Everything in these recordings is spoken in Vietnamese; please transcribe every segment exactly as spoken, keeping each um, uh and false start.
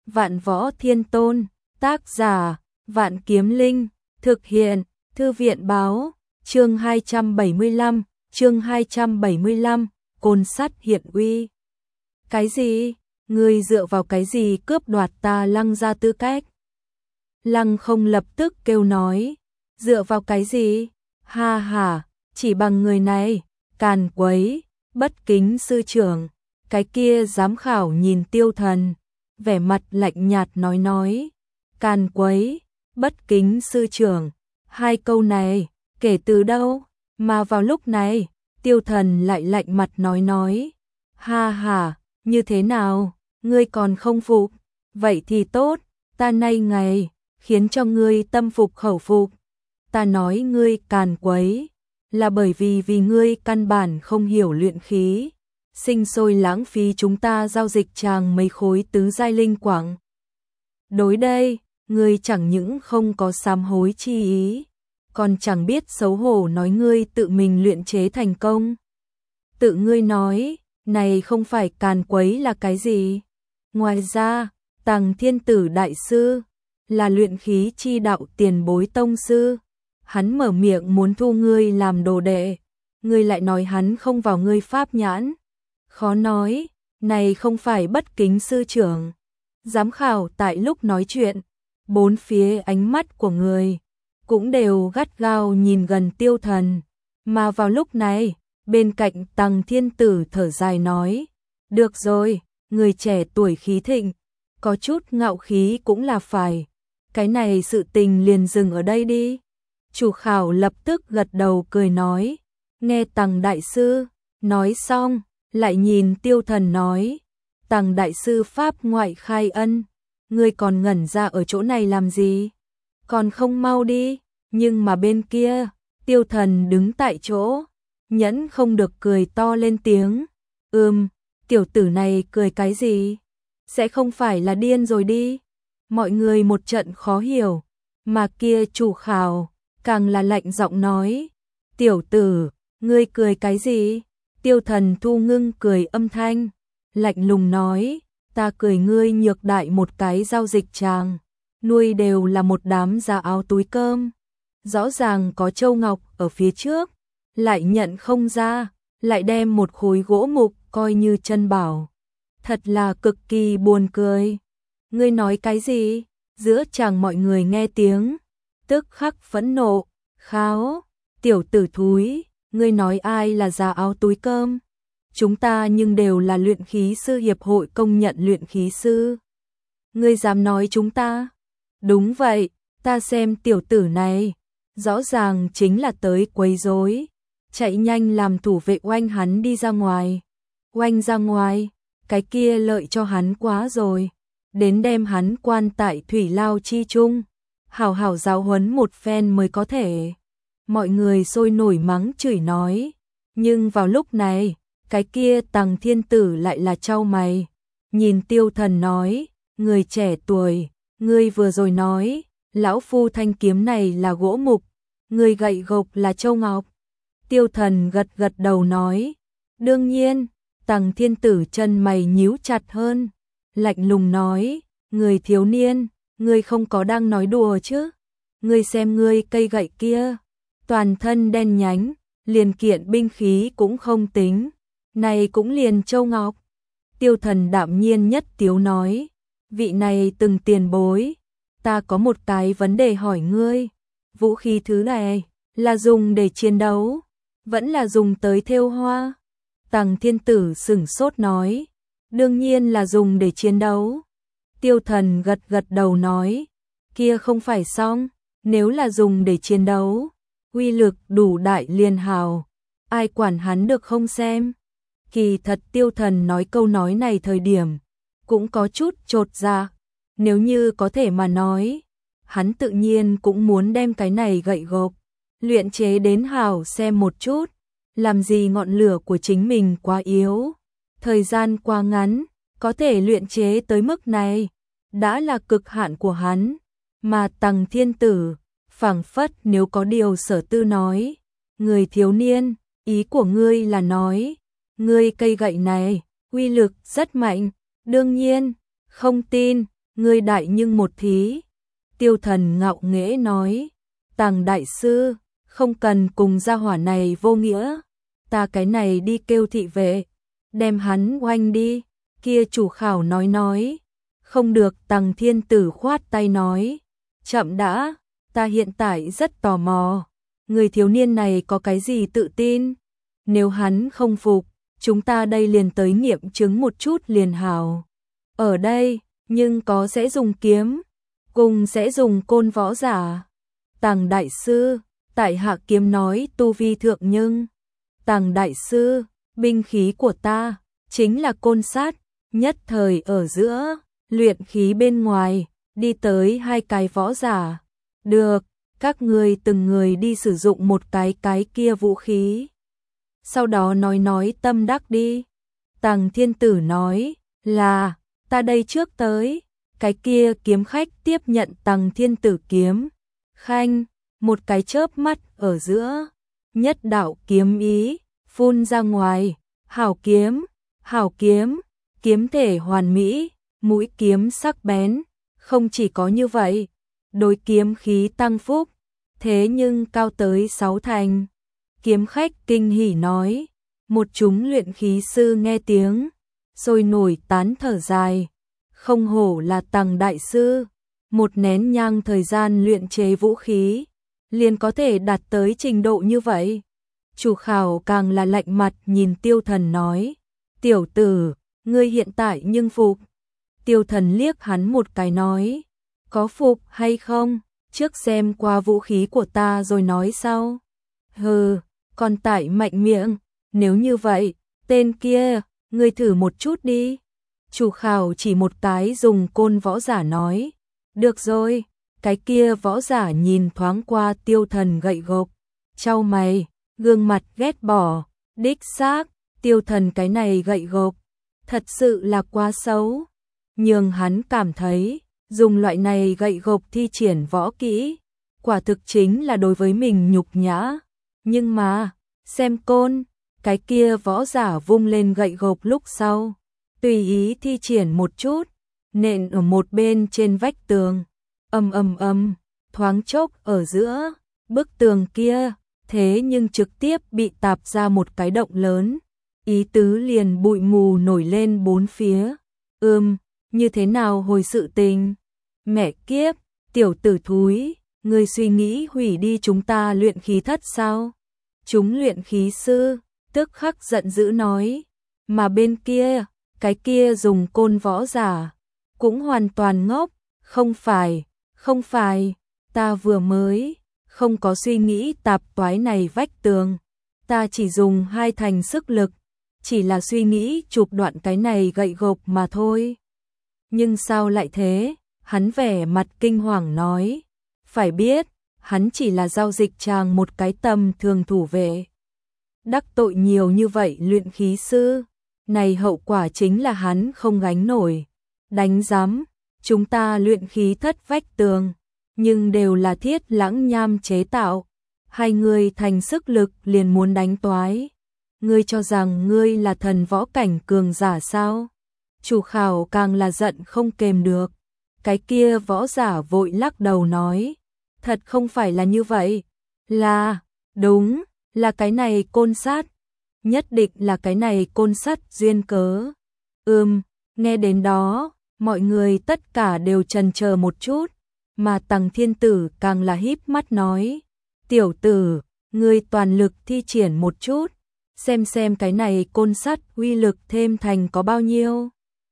Vạn Võ Thiên Tôn, tác giả, Vạn Kiếm Linh, thực hiện, Thư viện báo, chương hai trăm bảy mươi lăm, chương hai trăm bảy mươi lăm, Côn Sắt hiện uy. Cái gì? Ngươi dựa vào cái gì cướp đoạt ta Lăng gia tư cách? Lăng Không lập tức kêu nói, dựa vào cái gì? Ha ha, chỉ bằng người này, càn quấy, bất kính sư trưởng. Cái kia giám khảo nhìn Tiêu Thần, vẻ mặt lạnh nhạt nói nói, càn quấy, bất kính sư trưởng. Hai câu này, kể từ đâu? Mà vào lúc này, Tiêu Thần lại lạnh mặt nói nói, ha ha, như thế nào? Ngươi còn không phục? Vậy thì tốt, ta nay ngày khiến cho ngươi tâm phục khẩu phục. Ta nói ngươi càn quấy là bởi vì vì ngươi căn bản không hiểu luyện khí, sinh sôi lãng phí chúng ta giao dịch chàng mấy khối tứ giai linh quảng. Đối đây, ngươi chẳng những không có sám hối chi ý, còn chẳng biết xấu hổ nói ngươi tự mình luyện chế thành công. Tự ngươi nói, này không phải càn quấy là cái gì? Ngoài ra, Tằng Thiên Tử đại sư là luyện khí chi đạo tiền bối tông sư, hắn mở miệng muốn thu ngươi làm đồ đệ, ngươi lại nói hắn không vào ngươi pháp nhãn. Khó nói, này không phải bất kính sư trưởng. Giám khảo tại lúc nói chuyện, bốn phía ánh mắt của người cũng đều gắt gao nhìn gần Tiêu Thần, mà vào lúc này, bên cạnh Tằng Thiên Tử thở dài nói, được rồi, người trẻ tuổi khí thịnh, có chút ngạo khí cũng là phải, cái này sự tình liền dừng ở đây đi. Chủ khảo lập tức gật đầu cười nói, nghe Tằng đại sư nói xong, lại nhìn Tiêu Thần nói, Tằng đại sư pháp ngoại khai ân, ngươi còn ngẩn ra ở chỗ này làm gì? Còn không mau đi. Nhưng mà bên kia, Tiêu Thần đứng tại chỗ, nhẫn không được cười to lên tiếng, ừm, tiểu tử này cười cái gì? Sẽ không phải là điên rồi đi? Mọi người một trận khó hiểu, mà kia chủ khảo càng là lạnh giọng nói, tiểu tử, ngươi cười cái gì? Tiêu Thần thu ngưng cười âm thanh, lạnh lùng nói, ta cười ngươi nhược đại một cái giao dịch chàng, nuôi đều là một đám da áo túi cơm. Rõ ràng có châu ngọc ở phía trước, lại nhận không ra, lại đem một khối gỗ mục coi như chân bảo. Thật là cực kỳ buồn cười. Ngươi nói cái gì? Giữa chàng mọi người nghe tiếng, tức khắc phẫn nộ, kháo, tiểu tử thúi, ngươi nói ai là da áo túi cơm? Chúng ta nhưng đều là luyện khí sư hiệp hội công nhận luyện khí sư. Ngươi dám nói chúng ta? Đúng vậy, ta xem tiểu tử này, rõ ràng chính là tới quấy rối, chạy nhanh làm thủ vệ oanh hắn đi ra ngoài. Oanh ra ngoài, cái kia lợi cho hắn quá rồi, đến đem hắn quan tại thủy lao chi chung, hảo hảo giáo huấn một phen mới có thể. Mọi người sôi nổi mắng chửi nói, nhưng vào lúc này, cái kia Tằng Thiên Tử lại là chau mày, nhìn Tiêu Thần nói, người trẻ tuổi, ngươi vừa rồi nói, lão phu thanh kiếm này là gỗ mục, người gậy gộc là châu ngọc. Tiêu Thần gật gật đầu nói, đương nhiên. Tằng Thiên Tử chân mày nhíu chặt hơn, lạnh lùng nói, người thiếu niên, ngươi không có đang nói đùa chứ? Ngươi xem ngươi cây gậy kia, toàn thân đen nhánh, liền kiện binh khí cũng không tính, này cũng liền châu ngọc. Tiêu Thần đạm nhiên nhất tiếu nói, vị này từng tiền bối, ta có một cái vấn đề hỏi ngươi, vũ khí thứ này là dùng để chiến đấu, vẫn là dùng tới thêu hoa? Tằng Thiên Tử sửng sốt nói, đương nhiên là dùng để chiến đấu. Tiêu Thần gật gật đầu nói, kia không phải xong, nếu là dùng để chiến đấu, uy lực đủ đại liên hào, ai quản hắn được không xem? Kỳ thật Tiêu Thần nói câu nói này thời điểm, cũng có chút chột dạ, nếu như có thể mà nói, hắn tự nhiên cũng muốn đem cái này gậy gộc, luyện chế đến hào xem một chút. Làm gì ngọn lửa của chính mình quá yếu, thời gian quá ngắn, có thể luyện chế tới mức này, đã là cực hạn của hắn. Mà Tằng Thiên Tử, phảng phất nếu có điều sở tư nói, người thiếu niên, ý của ngươi là nói, ngươi cây gậy này, uy lực rất mạnh, đương nhiên, không tin, ngươi đại nhưng một thí. Tiêu Thần ngạo nghễ nói, Tằng đại sư, không cần cùng gia hỏa này vô nghĩa, ta cái này đi kêu thị vệ, đem hắn oanh đi. Kia chủ khảo nói nói, không được. Tằng Thiên Tử khoát tay nói, chậm đã, ta hiện tại rất tò mò, người thiếu niên này có cái gì tự tin, nếu hắn không phục, chúng ta đây liền tới nghiệm chứng một chút liền hảo. Ở đây, nhưng có sẽ dùng kiếm, cùng sẽ dùng côn võ giả. Tằng đại sư, tại hạ kiếm nói tu vi thượng nhưng. Tằng đại sư, binh khí của ta chính là côn sát. Nhất thời ở giữa, luyện khí bên ngoài, đi tới hai cái võ giả. Được, các người từng người đi sử dụng một cái cái kia vũ khí. Sau đó nói nói tâm đắc đi. Tằng Thiên Tử nói, là, ta đây trước tới. Cái kia kiếm khách tiếp nhận Tằng Thiên Tử kiếm. Khanh, một cái chớp mắt ở giữa. Nhất đạo kiếm ý, phun ra ngoài. Hảo kiếm, hảo kiếm, kiếm thể hoàn mỹ, mũi kiếm sắc bén. Không chỉ có như vậy, đối kiếm khí tăng phúc, thế nhưng cao tới sáu thành. Kiếm khách kinh hỉ nói, một chúng luyện khí sư nghe tiếng, sôi nổi tán thở dài. Không hổ là Tằng đại sư, một nén nhang thời gian luyện chế vũ khí, liền có thể đạt tới trình độ như vậy. Chủ khảo càng là lạnh mặt nhìn Tiêu Thần nói, tiểu tử, ngươi hiện tại nhưng phục. Tiêu Thần liếc hắn một cái nói, có phục hay không, trước xem qua vũ khí của ta rồi nói sau. Hừ, còn tại mạnh miệng, nếu như vậy, tên kia, ngươi thử một chút đi. Chủ khảo chỉ một cái dùng côn võ giả nói, được rồi. Cái kia võ giả nhìn thoáng qua Tiêu Thần gậy gộc, chau mày, gương mặt ghét bỏ, đích xác, Tiêu Thần cái này gậy gộc, thật sự là quá xấu. Nhưng hắn cảm thấy, dùng loại này gậy gộc thi triển võ kỹ, quả thực chính là đối với mình nhục nhã. Nhưng mà, xem côn, cái kia võ giả vung lên gậy gộc lúc sau, tùy ý thi triển một chút, nện ở một bên trên vách tường. Ầm ầm ầm, thoáng chốc ở giữa, bức tường kia, thế nhưng trực tiếp bị tạp ra một cái động lớn. Ý tứ liền bụi mù nổi lên bốn phía. Ừm, như thế nào hồi sự tình? Mẹ kiếp, tiểu tử thúi, ngươi suy nghĩ hủy đi chúng ta luyện khí thất sao? Chúng luyện khí sư, tức khắc giận dữ nói. Mà bên kia, cái kia dùng côn võ giả, cũng hoàn toàn ngốc, không phải. Không phải, ta vừa mới, không có suy nghĩ tạp toái này vách tường. Ta chỉ dùng hai thành sức lực, chỉ là suy nghĩ chụp đoạn cái này gậy gộc mà thôi. Nhưng sao lại thế? Hắn vẻ mặt kinh hoàng nói. Phải biết, hắn chỉ là giao dịch chàng một cái tầm thường thủ vệ. Đắc tội nhiều như vậy luyện khí sư, này hậu quả chính là hắn không gánh nổi. Đánh giám. Chúng ta luyện khí thất vách tường, nhưng đều là thiết lãng nham chế tạo. Hai người thành sức lực liền muốn đánh toái. Ngươi cho rằng ngươi là thần võ cảnh cường giả sao? Chủ khảo càng là giận không kềm được. Cái kia võ giả vội lắc đầu nói, thật không phải là như vậy. Là, đúng, là cái này côn sát. Nhất định là cái này côn sắt duyên cớ. Ừm, nghe đến đó, mọi người tất cả đều chần chờ một chút, mà Tằng Thiên Tử càng là híp mắt nói, tiểu tử, ngươi toàn lực thi triển một chút, xem xem cái này côn sắt uy lực thêm thành có bao nhiêu.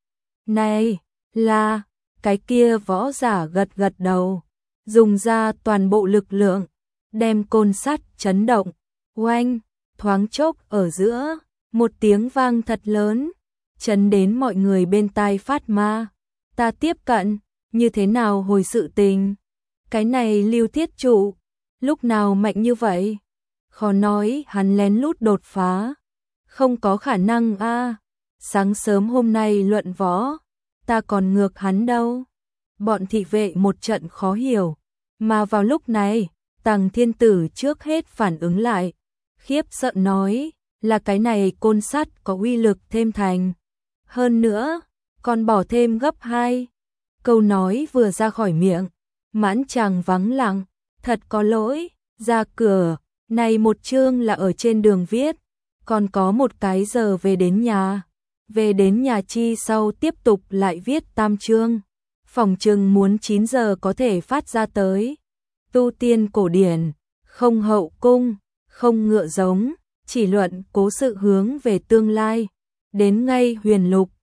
Này, là, cái kia võ giả gật gật đầu, dùng ra toàn bộ lực lượng, đem côn sắt chấn động, oanh, thoáng chốc ở giữa, một tiếng vang thật lớn. Chấn đến mọi người bên tai phát ma. Ta tiếp cận, như thế nào hồi sự tình? Cái này Lưu Thiết Trụ, lúc nào mạnh như vậy? Khó nói hắn lén lút đột phá. Không có khả năng a. À. Sáng sớm hôm nay luận võ, ta còn ngược hắn đâu. Bọn thị vệ một trận khó hiểu. Mà vào lúc này, Tằng Thiên Tử trước hết phản ứng lại. Khiếp sợ nói, là cái này côn sắt có uy lực thêm thành. Hơn nữa, còn bỏ thêm gấp hai. Câu nói vừa ra khỏi miệng, Mãn Tràng vắng lặng, thật có lỗi, ra cửa, này một chương là ở trên đường viết, còn có một cái giờ về đến nhà. Về đến nhà chi sau tiếp tục lại viết tam chương, phòng chừng muốn chín giờ có thể phát ra tới. Tu tiên cổ điển, không hậu cung, không ngựa giống, chỉ luận cố sự hướng về tương lai. Đến ngay huyền lục,